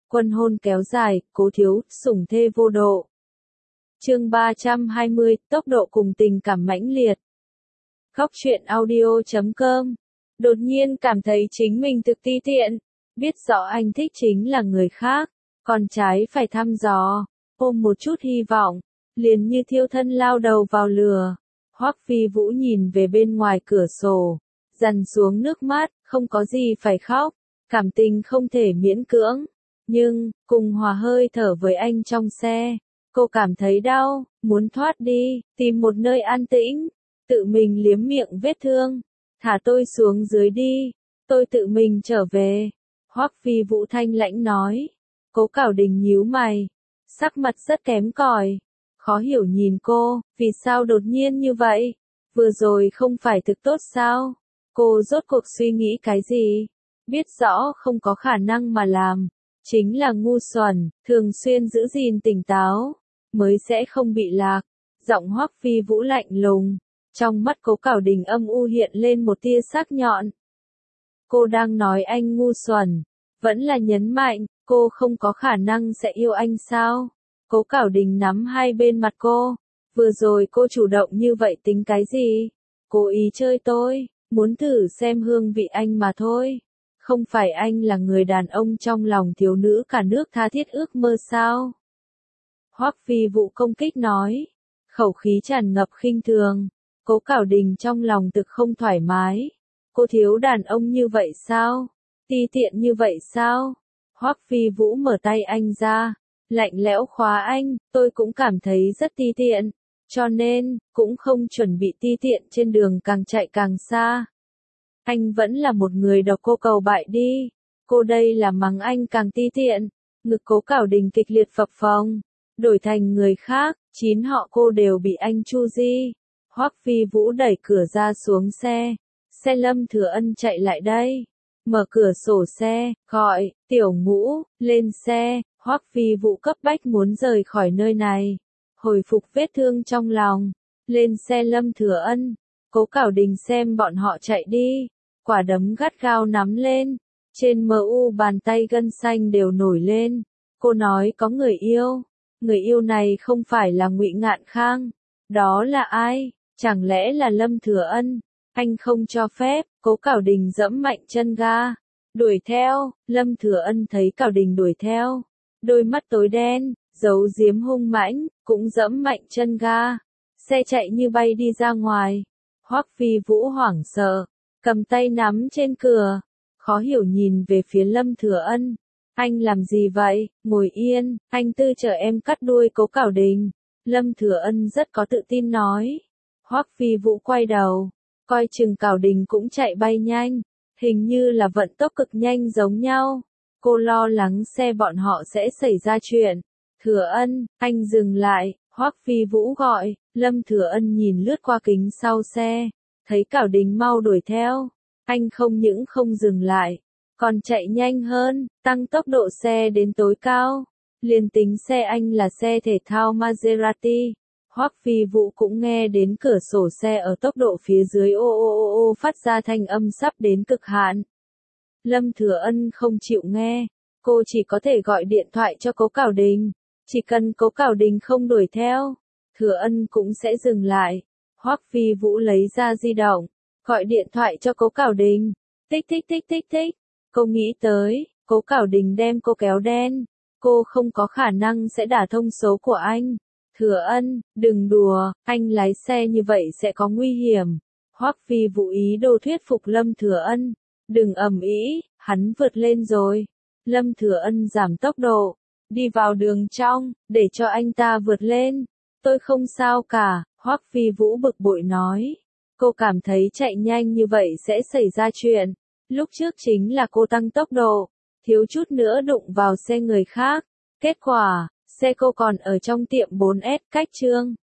Quân hôn kéo dài, cố thiếu, sủng thê vô độ. Chương 320, tốc độ cùng tình cảm mãnh liệt. Góc truyện audio.com. Đột nhiên cảm thấy chính mình thực ti tiện, biết rõ anh thích chính là người khác, còn trái phải thăm dò, ôm một chút hy vọng, liền như thiêu thân lao đầu vào lửa. Hoắc Phi Vũ nhìn về bên ngoài cửa sổ, dằn xuống nước mắt, không có gì phải khóc, cảm tình không thể miễn cưỡng, nhưng, cùng hòa hơi thở với anh trong xe, cô cảm thấy đau, muốn thoát đi, tìm một nơi an tĩnh, tự mình liếm miệng vết thương, thả tôi xuống dưới đi, tôi tự mình trở về. Hoắc Phi Vũ thanh lãnh nói. Cố Cảo Đình nhíu mày, sắc mặt rất kém cỏi, khó hiểu nhìn cô, vì sao đột nhiên như vậy? Vừa rồi không phải thực tốt sao? Cô rốt cuộc suy nghĩ cái gì? Biết rõ không có khả năng mà làm, chính là ngu xuẩn, thường xuyên giữ gìn tỉnh táo, mới sẽ không bị lạc. Giọng Hoắc Phi Vũ lạnh lùng, trong mắt Cố Cảo Đình âm u hiện lên một tia sắc nhọn. Cô đang nói anh ngu xuẩn, vẫn là nhấn mạnh, cô không có khả năng sẽ yêu anh sao? Cố Cảo Đình nắm hai bên mặt cô, vừa rồi cô chủ động như vậy tính cái gì? Cố ý chơi tôi, muốn thử xem hương vị anh mà thôi. Không phải anh là người đàn ông trong lòng thiếu nữ cả nước tha thiết ước mơ sao? Hoắc Phi Vũ công kích nói, khẩu khí tràn ngập khinh thường. Cố Cảo Đình trong lòng thực không thoải mái. Cô thiếu đàn ông như vậy sao? Ti tiện như vậy sao? Hoắc Phi Vũ mở tay anh ra, lạnh lẽo khóa anh, tôi cũng cảm thấy rất ti tiện, cho nên, cũng không chuẩn bị ti tiện trên đường càng chạy càng xa. Anh vẫn là một người độc cô cầu bại đi, cô đây là mắng anh càng ti tiện, ngực Cố Cảo Đình kịch liệt phập phồng, đổi thành người khác, 9 họ cô đều bị anh chu di. Hoắc Phi Vũ đẩy cửa ra xuống xe Lâm Thừa Ân chạy lại đây. Mở cửa sổ xe, gọi, Tiểu Ngũ, lên xe. Hoắc Phi Vũ cấp bách muốn rời khỏi nơi này, hồi phục vết thương trong lòng, lên xe Lâm Thừa Ân. Cố Cảo Đình xem bọn họ chạy đi, quả đấm gắt gao nắm lên, trên mu bàn tay gân xanh đều nổi lên. Cô nói có người yêu này không phải là Ngụy Ngạn Khang, đó là ai? Chẳng lẽ là Lâm Thừa Ân? Anh không cho phép. Cố Cảo Đình giẫm mạnh chân ga, đuổi theo. Lâm Thừa Ân thấy Cảo Đình đuổi theo, đôi mắt tối đen, giấu giếm hung mãnh, cũng giẫm mạnh chân ga. Xe chạy như bay đi ra ngoài. Hoắc Phi Vũ hoảng sợ, cầm tay nắm trên cửa, khó hiểu nhìn về phía Lâm Thừa Ân. Anh làm gì vậy? Ngồi yên, anh tư chờ em cắt đuôi Cố Cảo Đình. Lâm Thừa Ân rất có tự tin nói. Hoắc Phi Vũ quay đầu, coi chừng Cảo Đình cũng chạy bay nhanh, hình như là vận tốc cực nhanh giống nhau. Cô lo lắng xe bọn họ sẽ xảy ra chuyện. Thừa Ân, anh dừng lại. Hoắc Phi Vũ gọi. Lâm Thừa Ân nhìn lướt qua kính sau xe, thấy Cảo Đình mau đuổi theo, anh không những không dừng lại, còn chạy nhanh hơn, tăng tốc độ xe đến tối cao. Liền tính xe anh là xe thể thao Maserati, Hoắc Phi Vũ cũng nghe đến cửa sổ xe ở tốc độ phía dưới ô phát ra thanh âm sắp đến cực hạn. Lâm Thừa Ân không chịu nghe, cô chỉ có thể gọi điện thoại cho Cố Cảo Đình, chỉ cần Cố Cảo Đình không đuổi theo, Thừa Ân cũng sẽ dừng lại. Hoắc Phi Vũ lấy ra di động, gọi điện thoại cho Cố Cảo Đình. Tích tích tích tích tích. Cô nghĩ tới, Cố Cảo Đình đem cô kéo đen, cô không có khả năng sẽ đả thông số của anh. Thừa Ân, đừng đùa, anh lái xe như vậy sẽ có nguy hiểm. Hoắc Phi Vũ ý đồ thuyết phục Lâm Thừa Ân, đừng ầm ĩ, hắn vượt lên rồi. Lâm Thừa Ân giảm tốc độ, đi vào đường trong, để cho anh ta vượt lên. Tôi không sao cả. Hoắc Phi Vũ bực bội nói. Cô cảm thấy chạy nhanh như vậy sẽ xảy ra chuyện. Lúc trước chính là cô tăng tốc độ, thiếu chút nữa đụng vào xe người khác. Kết quả, xe cô còn ở trong tiệm 4S cách Trương